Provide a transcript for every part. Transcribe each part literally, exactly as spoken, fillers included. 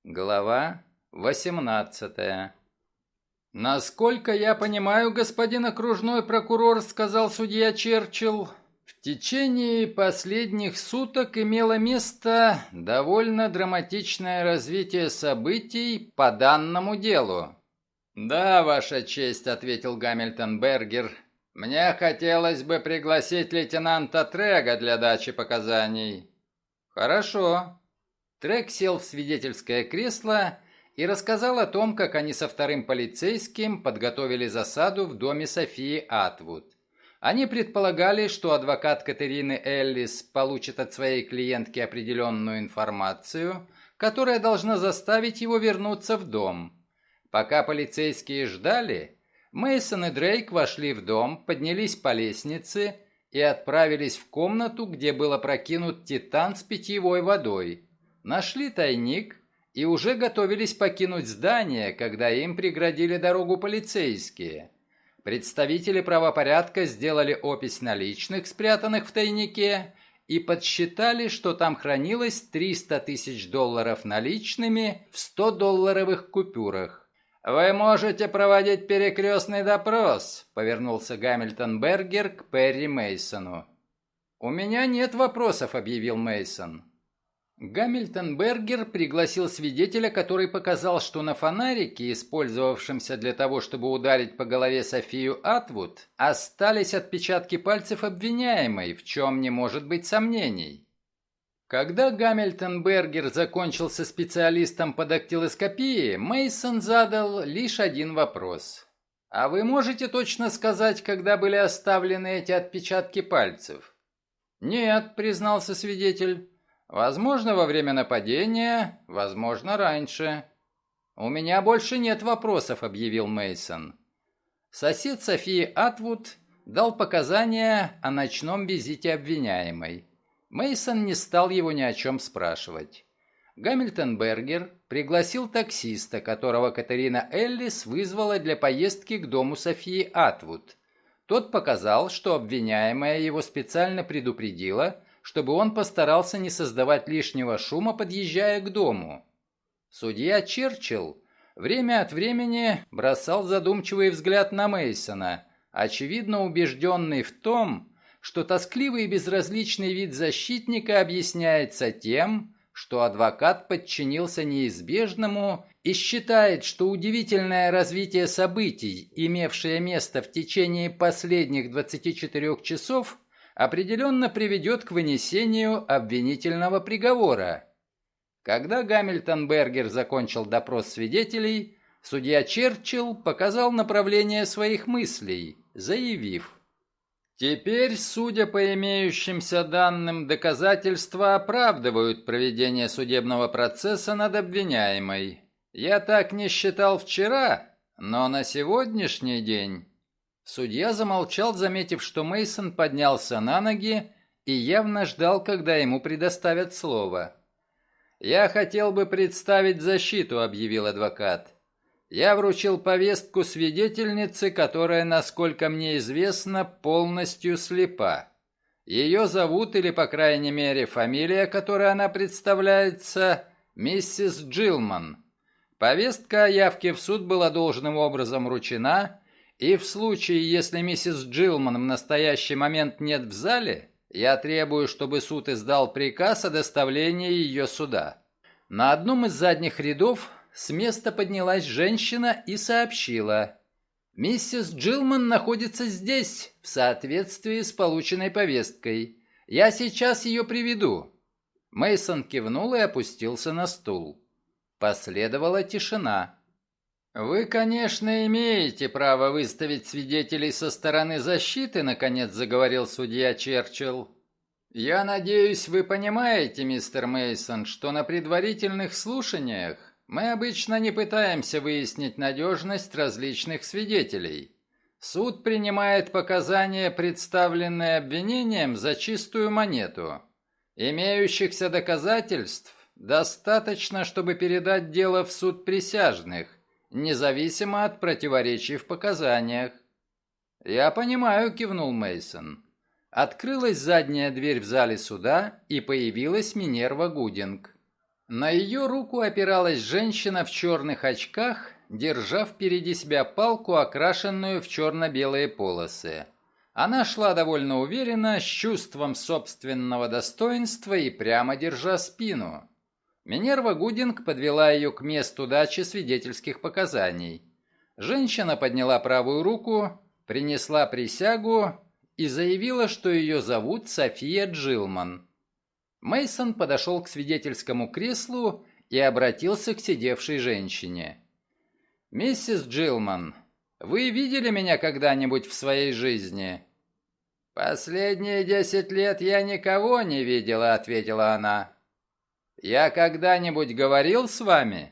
Глава восемнадцатая. «Насколько я понимаю, господин окружной прокурор, — сказал судья Черчилл, — в течение последних суток имело место довольно драматичное развитие событий по данному делу». «Да, Ваша честь, — ответил Гамильтон Бергер, — мне хотелось бы пригласить лейтенанта Трега для дачи показаний». «Хорошо». Трек сел в свидетельское кресло и рассказал о том, как они со вторым полицейским подготовили засаду в доме Софии Атвуд. Они предполагали, что адвокат Катерины Эллис получит от своей клиентки определенную информацию, которая должна заставить его вернуться в дом. Пока полицейские ждали, Мейсон и Дрейк вошли в дом, поднялись по лестнице и отправились в комнату, где был опрокинут титан с питьевой водой. Нашли тайник и уже готовились покинуть здание, когда им преградили дорогу полицейские. Представители правопорядка сделали опись наличных, спрятанных в тайнике, и подсчитали, что там хранилось триста тысяч долларов наличными в сто-долларовых купюрах. «Вы можете проводить перекрестный допрос», — повернулся Гамильтон Бергер к Перри Мейсону. «У меня нет вопросов», — объявил Мейсон. Гамильтон Бергер пригласил свидетеля, который показал, что на фонарике, использовавшемся для того, чтобы ударить по голове Софию Атвуд, остались отпечатки пальцев обвиняемой, в чем не может быть сомнений. Когда Гамильтон Бергер закончил со специалистом по дактилоскопии, Мейсон задал лишь один вопрос. «А вы можете точно сказать, когда были оставлены эти отпечатки пальцев?» «Нет», — признался свидетель. «Возможно, во время нападения, возможно, раньше». «У меня больше нет вопросов», — объявил Мейсон. Сосед Софии Атвуд дал показания о ночном визите обвиняемой. Мейсон не стал его ни о чем спрашивать. Гамильтон Бергер пригласил таксиста, которого Катерина Эллис вызвала для поездки к дому Софии Атвуд. Тот показал, что обвиняемая его специально предупредила, чтобы он постарался не создавать лишнего шума, подъезжая к дому. Судья Черчилл время от времени бросал задумчивый взгляд на Мейсона, очевидно убежденный в том, что тоскливый и безразличный вид защитника объясняется тем, что адвокат подчинился неизбежному и считает, что удивительное развитие событий, имевшее место в течение последних двадцати четырёх часов, определенно приведет к вынесению обвинительного приговора. Когда Гамильтон Бергер закончил допрос свидетелей, судья Черчилл показал направление своих мыслей, заявив: «Теперь, судя по имеющимся данным, доказательства оправдывают проведение судебного процесса над обвиняемой. Я так не считал вчера, но на сегодняшний день...» Судья замолчал, заметив, что Мейсон поднялся на ноги и явно ждал, когда ему предоставят слово. «Я хотел бы представить защиту», — объявил адвокат. «Я вручил повестку свидетельнице, которая, насколько мне известно, полностью слепа. Ее зовут, или, по крайней мере, фамилия, которой она представляется, миссис Джилман. Повестка о явке в суд была должным образом вручена, и в случае, если миссис Джилман в настоящий момент нет в зале, я требую, чтобы суд издал приказ о доставлении ее сюда». На одном из задних рядов с места поднялась женщина и сообщила: «Миссис Джилман находится здесь, в соответствии с полученной повесткой. Я сейчас ее приведу». Мейсон кивнул и опустился на стул. Последовала тишина. «Вы, конечно, имеете право выставить свидетелей со стороны защиты», — наконец заговорил судья Черчилл. «Я надеюсь, вы понимаете, мистер Мейсон, что на предварительных слушаниях мы обычно не пытаемся выяснить надежность различных свидетелей. Суд принимает показания, представленные обвинением, за чистую монету. Имеющихся доказательств достаточно, чтобы передать дело в суд присяжных, независимо от противоречий в показаниях». «Я понимаю», — кивнул Мейсон. Открылась задняя дверь в зале суда, и появилась Минерва Гудинг. На ее руку опиралась женщина в черных очках, держа впереди себя палку, окрашенную в черно-белые полосы. Она шла довольно уверенно, с чувством собственного достоинства и прямо держа спину. Минерва Гудинг подвела ее к месту дачи свидетельских показаний. Женщина подняла правую руку, принесла присягу и заявила, что ее зовут София Джилман. Мейсон подошел к свидетельскому креслу и обратился к сидевшей женщине. «Миссис Джилман, вы видели меня когда-нибудь в своей жизни?» «Последние десять лет я никого не видела», — ответила она. «Я когда-нибудь говорил с вами?»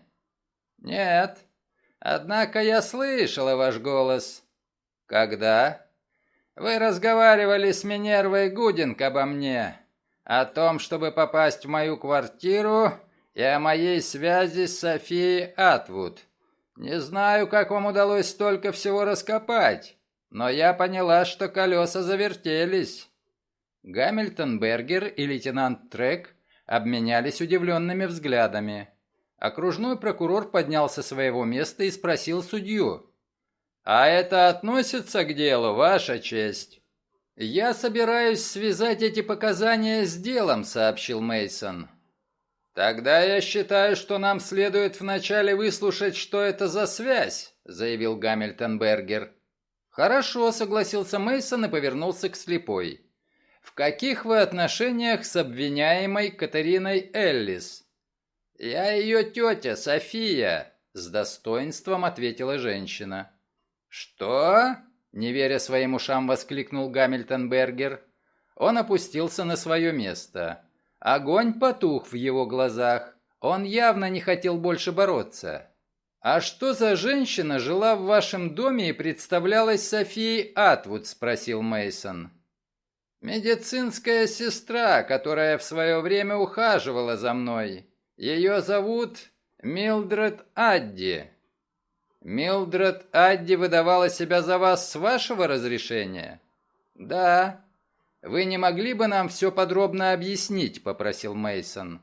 «Нет. Однако я слышала ваш голос». «Когда?» «Вы разговаривали с Минервой Гудинг обо мне, о том, чтобы попасть в мою квартиру, и о моей связи с Софией Атвуд. Не знаю, как вам удалось столько всего раскопать, но я поняла, что колеса завертелись». Гамильтон Бергер и лейтенант Трек обменялись удивленными взглядами. Окружной прокурор поднялся со своего места и спросил судью: «А это относится к делу, Ваша честь?» «Я собираюсь связать эти показания с делом», — сообщил Мейсон. «Тогда я считаю, что нам следует вначале выслушать, что это за связь», — заявил Гамильтон Бергер. «Хорошо», — согласился Мейсон и повернулся к слепой. «В каких вы отношениях с обвиняемой Катериной Эллис?» «Я ее тетя, София», — с достоинством ответила женщина. «Что?» — не веря своим ушам, воскликнул Гамильтон Бергер. Он опустился на свое место. Огонь потух в его глазах. Он явно не хотел больше бороться. «А что за женщина жила в вашем доме и представлялась Софией Атвуд?» — спросил Мейсон. «Медицинская сестра, которая в свое время ухаживала за мной. Ее зовут Милдред Адди». «Милдред Адди выдавала себя за вас с вашего разрешения?» «Да». «Вы не могли бы нам все подробно объяснить?» — попросил Мейсон.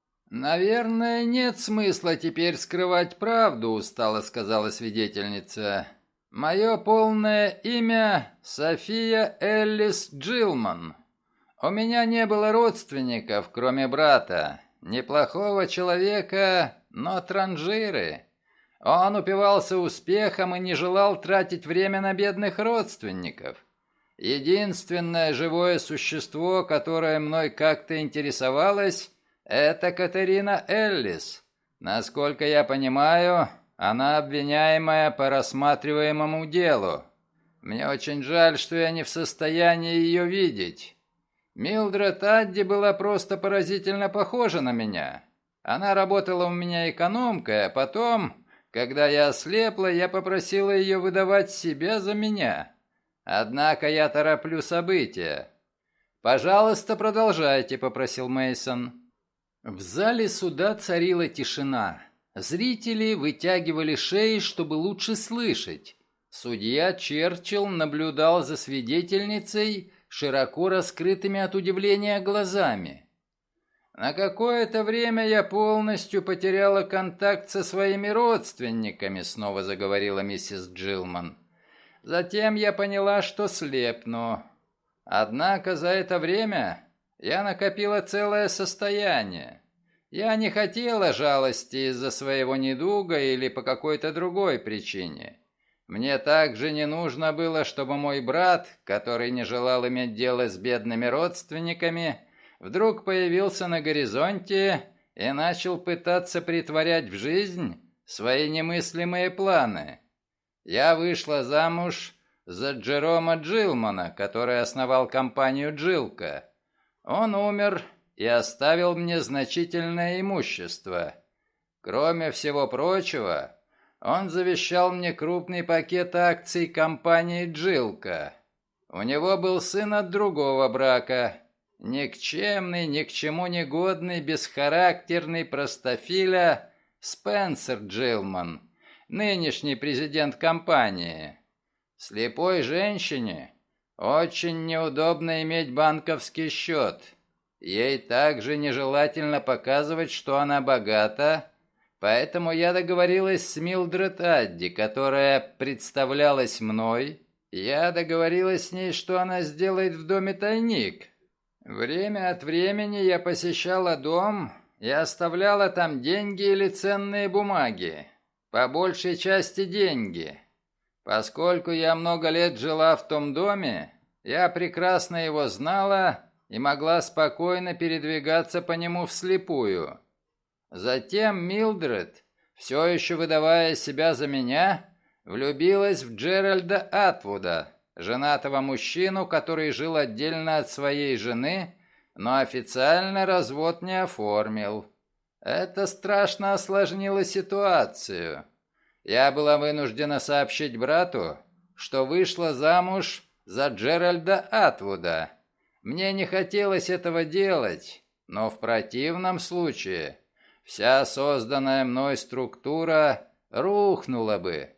«Наверное, нет смысла теперь скрывать правду», — устало сказала свидетельница. «Мое полное имя София Эллис Джилман. У меня не было родственников, кроме брата. Неплохого человека, но транжиры. Он упивался успехом и не желал тратить время на бедных родственников. Единственное живое существо, которое мной как-то интересовалось, это Катерина Эллис. Насколько я понимаю, она обвиняемая по рассматриваемому делу. Мне очень жаль, что я не в состоянии ее видеть. Милдред Адди была просто поразительно похожа на меня. Она работала у меня экономкой, а потом, когда я ослепла, я попросила ее выдавать себя за меня. Однако я тороплю события. «Пожалуйста, продолжайте», — попросил Мейсон. В зале суда царила тишина. Зрители вытягивали шеи, чтобы лучше слышать. Судья Черчилл наблюдал за свидетельницей широко раскрытыми от удивления глазами. «На какое-то время я полностью потеряла контакт со своими родственниками», — снова заговорила миссис Джилман. «Затем я поняла, что слепну. Однако за это время я накопила целое состояние. Я не хотела жалости из-за своего недуга или по какой-то другой причине. Мне также не нужно было, чтобы мой брат, который не желал иметь дело с бедными родственниками, вдруг появился на горизонте и начал пытаться претворять в жизнь свои немыслимые планы. Я вышла замуж за Джерома Джилмана, который основал компанию «Джилка». Он умер и оставил мне значительное имущество. Кроме всего прочего, он завещал мне крупный пакет акций компании «Джилка». У него был сын от другого брака, никчемный, ни к чему не годный, бесхарактерный простофиля Спенсер Джилман, нынешний президент компании. Слепой женщине очень неудобно иметь банковский счет. Ей также нежелательно показывать, что она богата, поэтому я договорилась с Милдред Адди, которая представлялась мной. Я договорилась с ней, что она сделает в доме тайник. Время от времени я посещала дом и оставляла там деньги или ценные бумаги. По большей части деньги. Поскольку я много лет жила в том доме, я прекрасно его знала и могла спокойно передвигаться по нему вслепую. Затем Милдред, все еще выдавая себя за меня, влюбилась в Джеральда Атвуда, женатого мужчину, который жил отдельно от своей жены, но официально развод не оформил. Это страшно осложнило ситуацию. Я была вынуждена сообщить брату, что вышла замуж за Джеральда Атвуда. Мне не хотелось этого делать, но в противном случае вся созданная мной структура рухнула бы.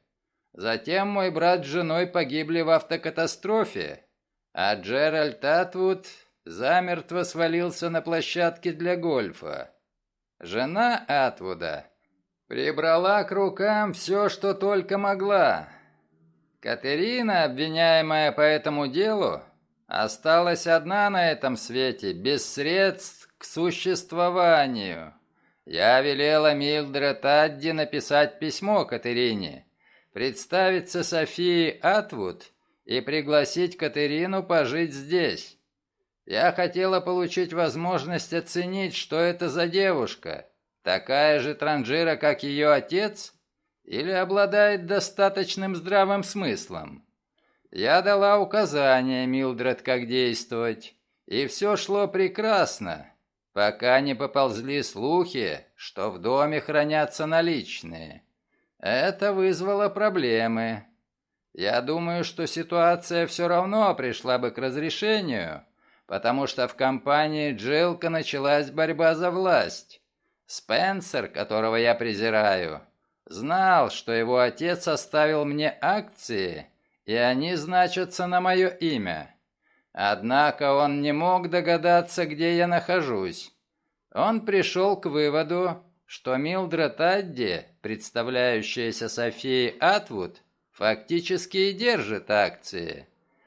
Затем мой брат с женой погибли в автокатастрофе, а Джеральд Атвуд замертво свалился на площадке для гольфа. Жена Атвуда прибрала к рукам все, что только могла. Катерина, обвиняемая по этому делу, осталась одна на этом свете, без средств к существованию. Я велела Милдред Адди написать письмо Катерине, представиться Софии Атвуд и пригласить Катерину пожить здесь. Я хотела получить возможность оценить, что это за девушка, такая же транжира, как ее отец, или обладает достаточным здравым смыслом. Я дала указания Милдред, как действовать, и все шло прекрасно, пока не поползли слухи, что в доме хранятся наличные. Это вызвало проблемы. Я думаю, что ситуация все равно пришла бы к разрешению, потому что в компании Джилка началась борьба за власть. Спенсер, которого я презираю, знал, что его отец оставил мне акции, и они значатся на мое имя. Однако он не мог догадаться, где я нахожусь. Он пришел к выводу, что Милдред Адди, представляющаяся Софией Атвуд, фактически и держит акции.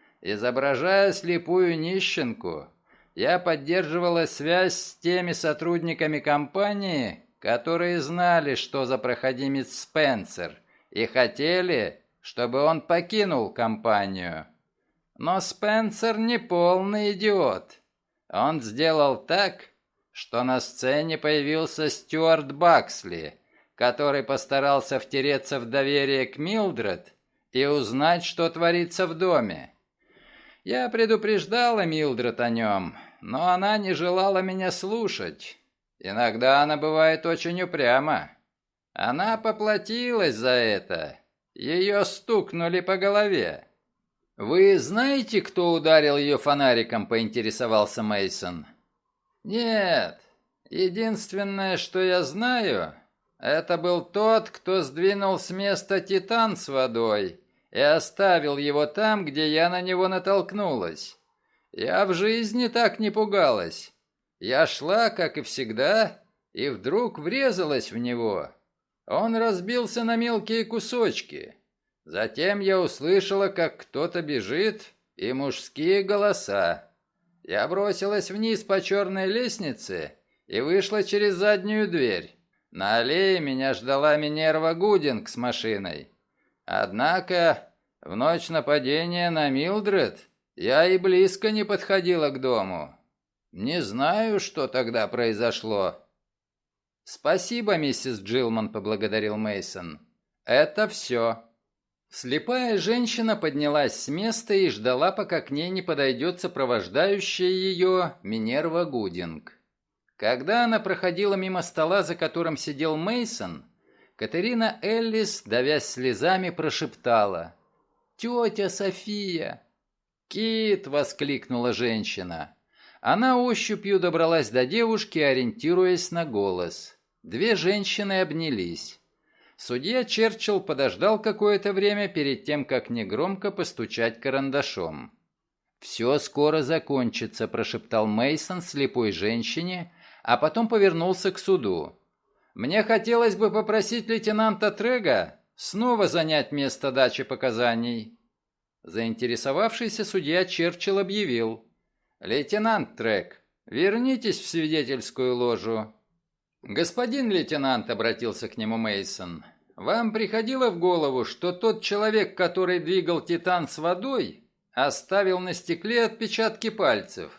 Изображая слепую нищенку, я поддерживала связь с теми сотрудниками компании, которые знали, что за проходимец Спенсер, и хотели, чтобы он покинул компанию. Но Спенсер не полный идиот. Он сделал так, что на сцене появился Стюарт Баксли, который постарался втереться в доверие к Милдред и узнать, что творится в доме. Я предупреждала Милдред о нем, но она не желала меня слушать. Иногда она бывает очень упряма. Она поплатилась за это. Ее стукнули по голове. «Вы знаете, кто ударил ее фонариком?» — поинтересовался Мейсон. «Нет. Единственное, что я знаю, это был тот, кто сдвинул с места титан с водой и оставил его там, где я на него натолкнулась. Я в жизни так не пугалась. Я шла, как и всегда, и вдруг врезалась в него. Он разбился на мелкие кусочки. Затем я услышала, как кто-то бежит, и мужские голоса. Я бросилась вниз по черной лестнице и вышла через заднюю дверь. На аллее меня ждала Минерва Гудинг с машиной. Однако в ночь нападения на Милдред я и близко не подходила к дому. Не знаю, что тогда произошло. «Спасибо, миссис Джилман», — поблагодарил Мейсон. «Это все». Слепая женщина поднялась с места и ждала, пока к ней не подойдет сопровождающая ее Минерва Гудинг. Когда она проходила мимо стола, за которым сидел Мейсон, Катерина Эллис, давясь слезами, прошептала: «Тетя София!» «Кит!» — воскликнула женщина. Она ощупью добралась до девушки, ориентируясь на голос. Две женщины обнялись. Судья Черчилл подождал какое-то время перед тем, как негромко постучать карандашом. «Все скоро закончится», – прошептал Мейсон слепой женщине, а потом повернулся к суду. «Мне хотелось бы попросить лейтенанта Трега снова занять место дачи показаний». Заинтересовавшийся судья Черчилл объявил: «Лейтенант Трег, вернитесь в свидетельскую ложу». «Господин лейтенант», — обратился к нему Мейсон, — «вам приходило в голову, что тот человек, который двигал Титан с водой, оставил на стекле отпечатки пальцев?»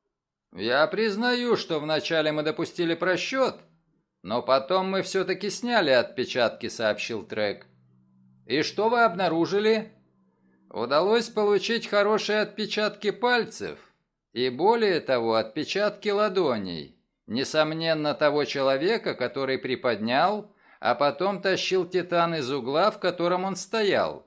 «Я признаю, что вначале мы допустили просчет, но потом мы все-таки сняли отпечатки», — сообщил Трек. «И что вы обнаружили?» «Удалось получить хорошие отпечатки пальцев и, более того, отпечатки ладоней, несомненно, того человека, который приподнял, а потом тащил Титан из угла, в котором он стоял.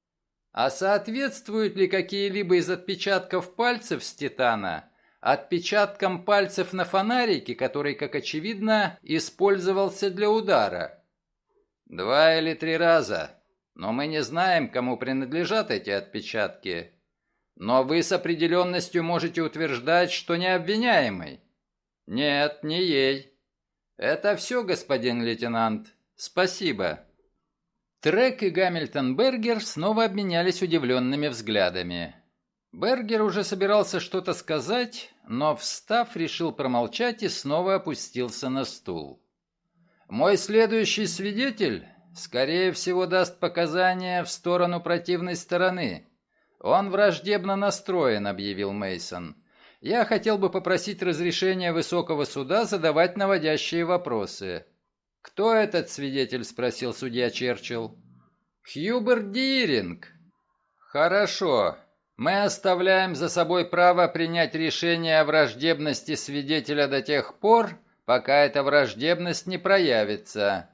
А соответствуют ли какие-либо из отпечатков пальцев с Титана отпечаткам пальцев на фонарике, который, как очевидно, использовался для удара?» «Два или три раза. Но мы не знаем, кому принадлежат эти отпечатки. Но вы с определенностью можете утверждать, что не обвиняемый». «Нет, не ей». «Это все, господин лейтенант. Спасибо». Трек и Гамильтон Бергер снова обменялись удивленными взглядами. Бергер уже собирался что-то сказать, но, встав, решил промолчать и снова опустился на стул. «Мой следующий свидетель, скорее всего, даст показания в сторону противной стороны. Он враждебно настроен», — объявил Мейсон. «Я хотел бы попросить разрешения высокого суда задавать наводящие вопросы». «Кто этот свидетель?» — спросил судья Черчилл. «Хьюберт Диринг». «Хорошо. Мы оставляем за собой право принять решение о враждебности свидетеля до тех пор, пока эта враждебность не проявится».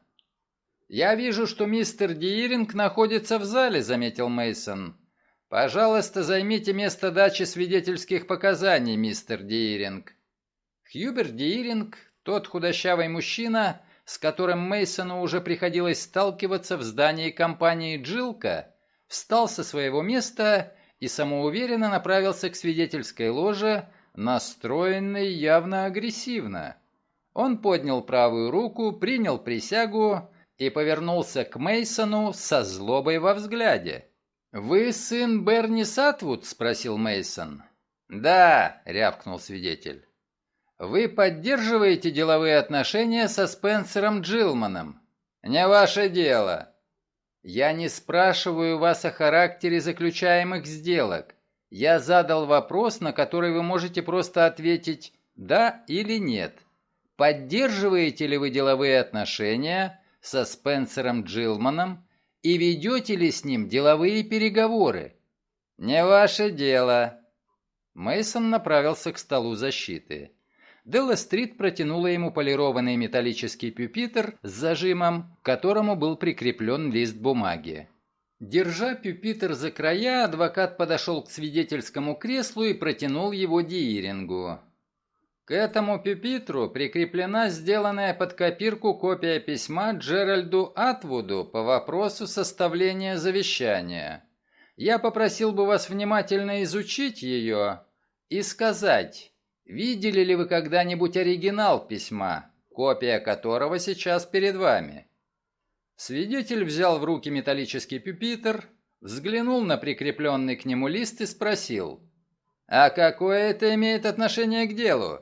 «Я вижу, что мистер Диринг находится в зале», — заметил Мейсон. «Пожалуйста, займите место дачи свидетельских показаний, мистер Диринг». Хьюберт Диринг, тот худощавый мужчина, с которым Мейсону уже приходилось сталкиваться в здании компании «Джилка», встал со своего места и самоуверенно направился к свидетельской ложе, настроенный явно агрессивно. Он поднял правую руку, принял присягу и повернулся к Мейсону со злобой во взгляде. «Вы сын Берни Сатвуд?» — спросил Мейсон. «Да», — рявкнул свидетель. «Вы поддерживаете деловые отношения со Спенсером Джилманом?» «Не ваше дело». «Я не спрашиваю вас о характере заключаемых сделок. Я задал вопрос, на который вы можете просто ответить «да» или «нет». Поддерживаете ли вы деловые отношения со Спенсером Джилманом и ведете ли с ним деловые переговоры?» «Не ваше дело». Мейсон направился к столу защиты. Делла Стрит протянула ему полированный металлический пюпитр с зажимом, к которому был прикреплен лист бумаги. Держа пюпитр за края, адвокат подошел к свидетельскому креслу и протянул его Диирингу. К этому пюпитру прикреплена сделанная под копирку копия письма Джеральду Атвуду по вопросу составления завещания. Я попросил бы вас внимательно изучить ее и сказать, видели ли вы когда-нибудь оригинал письма, копия которого сейчас перед вами. Свидетель взял в руки металлический пюпитр, взглянул на прикрепленный к нему лист и спросил, «А какое это имеет отношение к делу?»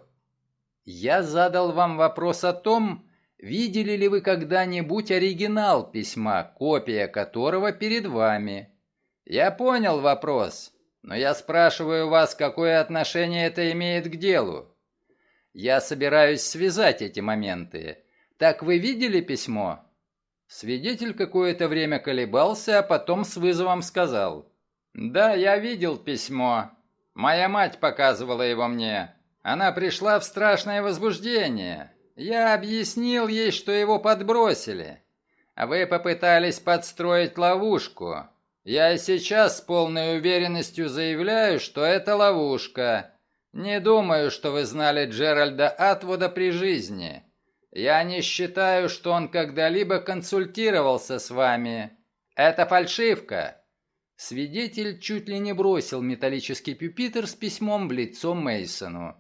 «Я задал вам вопрос о том, видели ли вы когда-нибудь оригинал письма, копия которого перед вами». «Я понял вопрос, но я спрашиваю вас, какое отношение это имеет к делу». «Я собираюсь связать эти моменты. Так вы видели письмо?» Свидетель какое-то время колебался, а потом с вызовом сказал, «Да, я видел письмо. Моя мать показывала его мне. Она пришла в страшное возбуждение. Я объяснил ей, что его подбросили. А вы попытались подстроить ловушку. Я и сейчас с полной уверенностью заявляю, что это ловушка. Не думаю, что вы знали Джеральда Атвуда при жизни. Я не считаю, что он когда-либо консультировался с вами. Это фальшивка». Свидетель чуть ли не бросил металлический пюпитр с письмом в лицо Мейсону.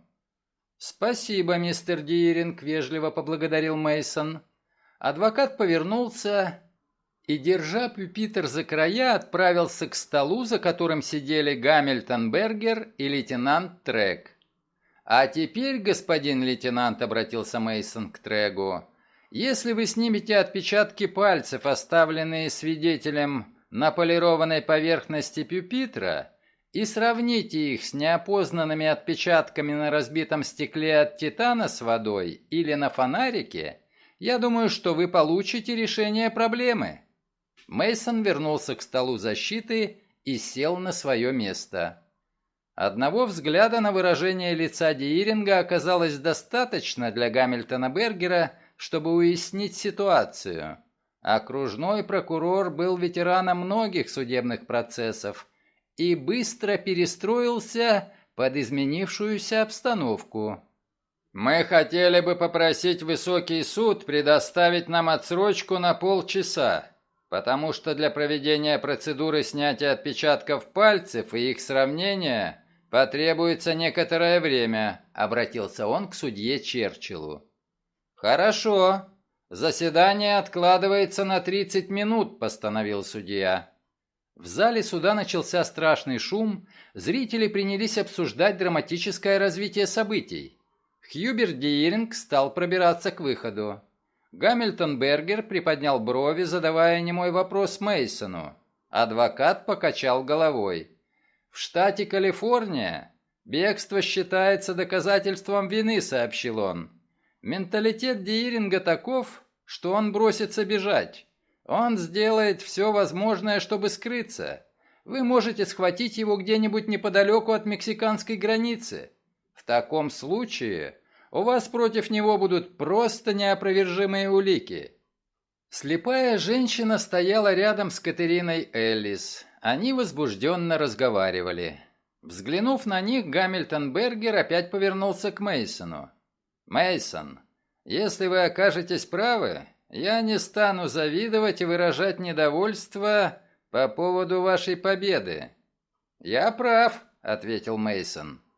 «Спасибо, мистер Диринг», — вежливо поблагодарил Мейсон. Адвокат повернулся и, держа пюпитр за края, отправился к столу, за которым сидели Гамильтон Бергер и лейтенант Трэг. «А теперь, господин лейтенант», — обратился Мейсон к Трэгу, — «если вы снимете отпечатки пальцев, оставленные свидетелем на полированной поверхности пюпитра, и сравните их с неопознанными отпечатками на разбитом стекле от титана с водой или на фонарике, я думаю, что вы получите решение проблемы». Мейсон вернулся к столу защиты и сел на свое место. Одного взгляда на выражение лица Диринга оказалось достаточно для Гамильтона Бергера, чтобы уяснить ситуацию. Окружной прокурор был ветераном многих судебных процессов и быстро перестроился под изменившуюся обстановку. «Мы хотели бы попросить высокий суд предоставить нам отсрочку на полчаса, потому что для проведения процедуры снятия отпечатков пальцев и их сравнения потребуется некоторое время», — обратился он к судье Черчиллу. «Хорошо. Заседание откладывается на тридцать минут», — постановил судья. В зале суда начался страшный шум, зрители принялись обсуждать драматическое развитие событий. Хьюберт Диринг стал пробираться к выходу. Гамильтон Бергер приподнял брови, задавая немой вопрос Мейсону. Адвокат покачал головой. «В штате Калифорния бегство считается доказательством вины», — сообщил он. «Менталитет Диринга таков, что он бросится бежать. Он сделает все возможное, чтобы скрыться. Вы можете схватить его где-нибудь неподалеку от мексиканской границы. В таком случае у вас против него будут просто неопровержимые улики». Слепая женщина стояла рядом с Катериной Эллис. Они возбужденно разговаривали. Взглянув на них, Гамильтон Бергер опять повернулся к Мейсону. «Мейсон, если вы окажетесь правы, я не стану завидовать и выражать недовольство по поводу вашей победы». «Я прав», — ответил Мейсон.